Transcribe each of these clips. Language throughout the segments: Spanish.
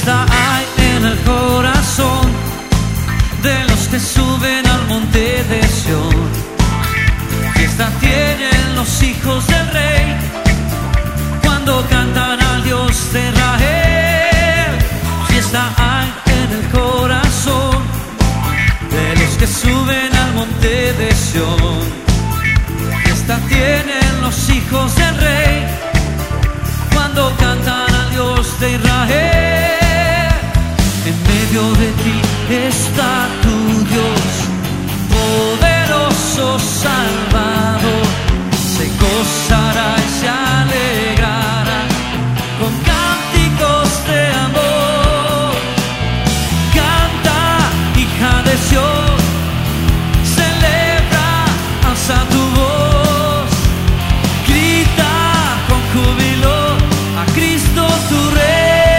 Fiesta hay en el corazón de los que suben al monte de Sión. Fiesta tienen los hijos del Rey cuando cantan al Dios de Israel. Fiesta hay en el corazón de los que suben al monte de Sión. Fiesta tienen los hijos del Rey cuando cantan al Dios de Israel. En medio de ti está tu Dios, poderoso Salvador. Se gozará y se alegrará con cánticos de amor. Canta, hija de Sión, celebra, alza tu voz, grita con júbilo a Cristo tu Rey.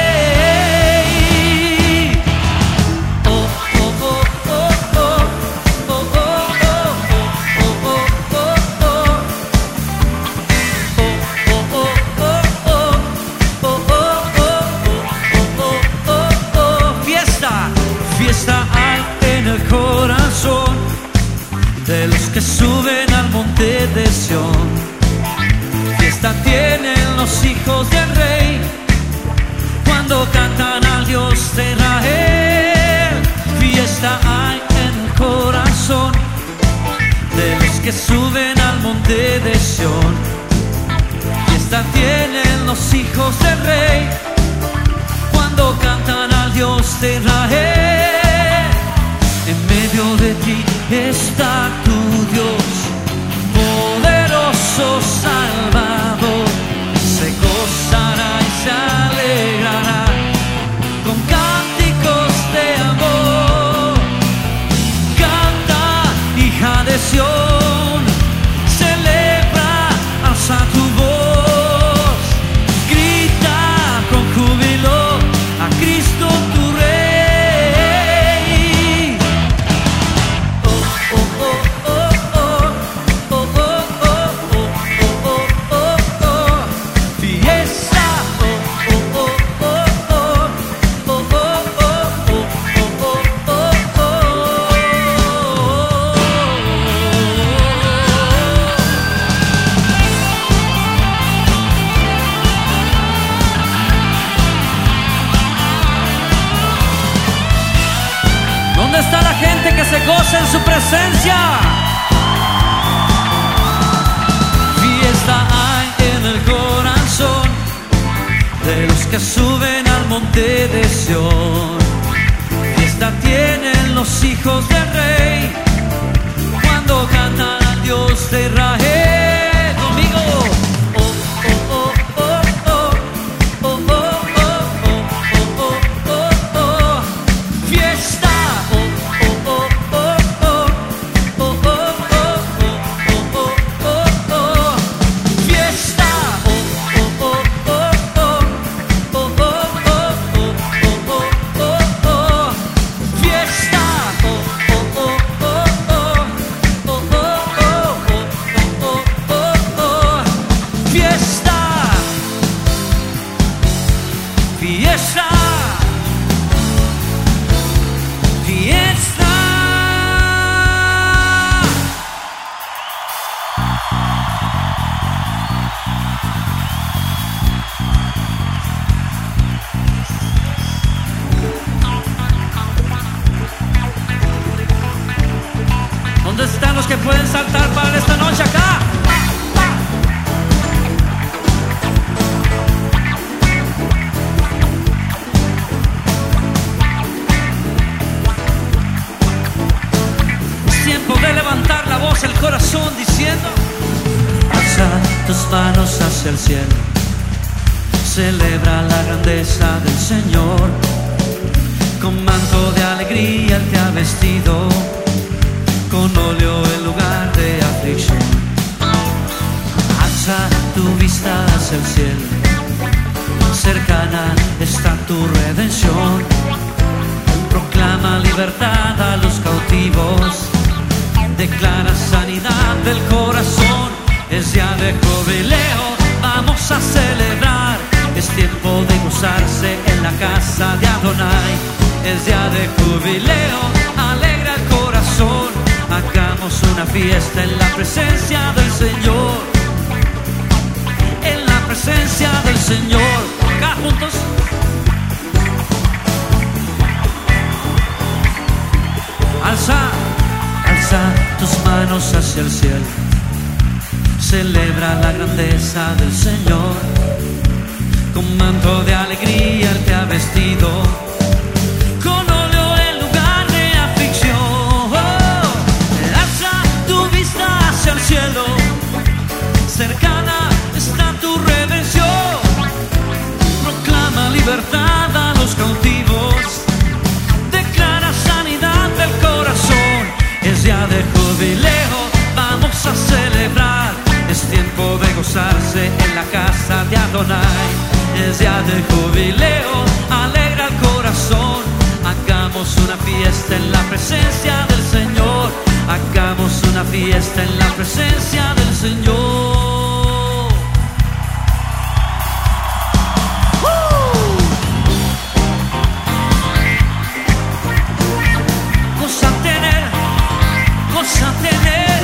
Fiesta hay en el corazón de los que suben al monte de Sión. Fiesta tienen los hijos del Rey cuando cantan al Dios de Israel. Fiesta hay en el corazón de los que suben al monte de Sión. Fiesta tienen los hijos del Rey cuando cantan al Dios de Israel. En medio de ti está tu Dios, poderoso Salvador. Se gozará y se alegrará con cánticos de amor. Canta, hija de Sión, celebra, alza tu voz, grita con júbilo a Cristo tu Rey. ¿Dónde está la gente que se goza en su presencia? Fiesta hay en el corazón de los que suben al monte de Sión. Fiesta tienen los hijos del Rey cuando cantan al Dios de Israel. Conmigo. Fiesta. Fiesta, fiesta. ¿Dónde están los que pueden saltar para esta noche acá? De levantar la voz, el corazón diciendo: alza tus manos hacia el cielo, celebra la grandeza del Señor. Con manto de alegría Él te ha vestido, con óleo en lugar de aflicción. Alza tu vista hacia el cielo, cercana está tu redención. Proclama libertad a los cautivos, declara sanidad del corazón. Es día de jubileo, vamos a celebrar. Es tiempo de gozarse en la casa de amor. Adonai. Es día de jubileo, alegra el corazón. Hagamos una fiesta en la presencia del Señor. En la presencia del Señor. Acá juntos. Alza, alza tus manos hacia el cielo. Celebra la grandeza del Señor. Con manto de alegría Él te ha vestido, con óleo en lugar de aflicción. Alza tu vista hacia el cielo, cercana está tu redención. Proclama libertad a los cautivos, declara sanidad del corazón. Es día de jubileo, vamos a celebrar. Es tiempo de gozarse en la casa de Adonai. Es día de jubileo, alegra el corazón. Hagamos una fiesta en la presencia del Señor. Hagamos una fiesta en la presencia del Señor. Goza tener, goza tener.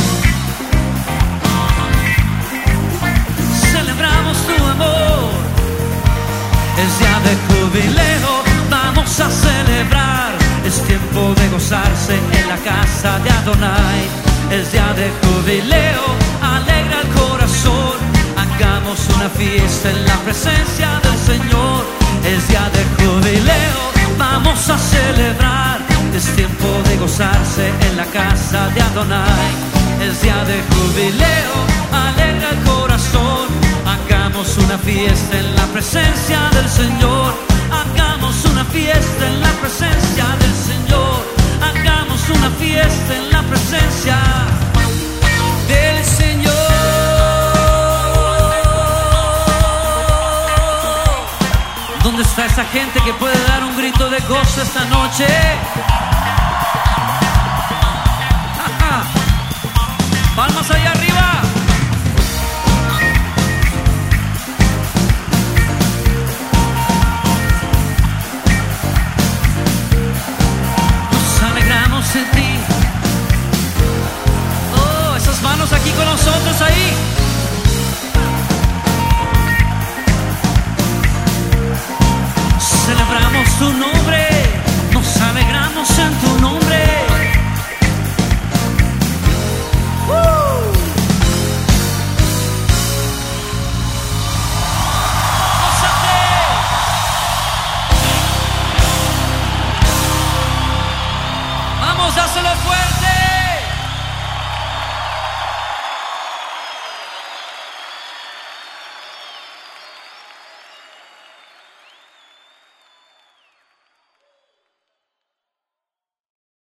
Celebramos tu amor. Es día de jubileo, vamos a celebrar. Es tiempo de gozarse en la casa de Adonai. Es día de jubileo, alegra el corazón. Hagamos una fiesta en la presencia del Señor. Es día de jubileo, vamos a celebrar. Es tiempo de gozarse en la casa de Adonai. Es día de jubileo, alegra el corazón. Hagamos una fiesta en la presencia del Señor. Hagamos una fiesta en la presencia del Señor. Hagamos una fiesta en la presencia del Señor. ¿Dónde está esa gente que puede dar un grito de gozo esta noche? Palmas allá arriba. Nos alegramos en ti. Oh, esas manos aquí con nosotros ahí. Celebramos tu nombre.